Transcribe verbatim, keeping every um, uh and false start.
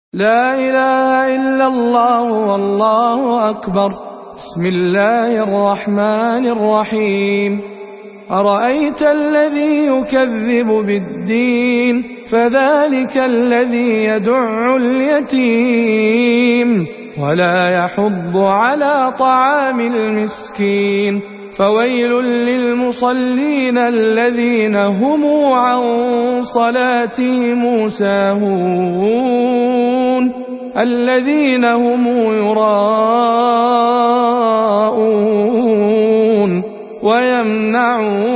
لا إله إلا الله والله أكبر. بسم الله الرحمن الرحيم. أرأيت الذي يكذب بالدين فذلك الذي يدع اليتيم ولا يحض على طعام المسكين فويل للمصلين الذين هم عن صلاتهم ساهون الذين هم يراءون ويمنعون